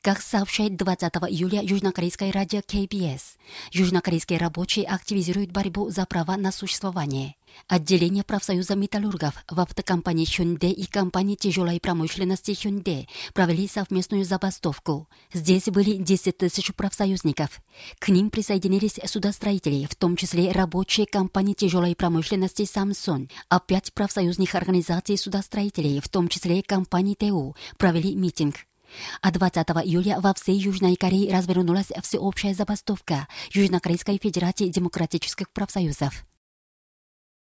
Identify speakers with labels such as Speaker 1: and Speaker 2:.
Speaker 1: Как сообщает 20 июля южнокорейское радио КБС, южнокорейские рабочие активизируют борьбу за права на существование. Отделение профсоюза металлургов в автокомпании Hyundai и компании тяжелой промышленности Hyundai провели совместную забастовку. Здесь были 10 тысяч профсоюзников. К ним присоединились судостроители, в том числе рабочие компании тяжелой промышленности Samsung, а 5 профсоюзных организаций судостроителей, в том числе компании ТУ, провели митинг. А 20 июля во всей Южной Корее развернулась всеобщая забастовка Южнокорейской Федерации демократических профсоюзов.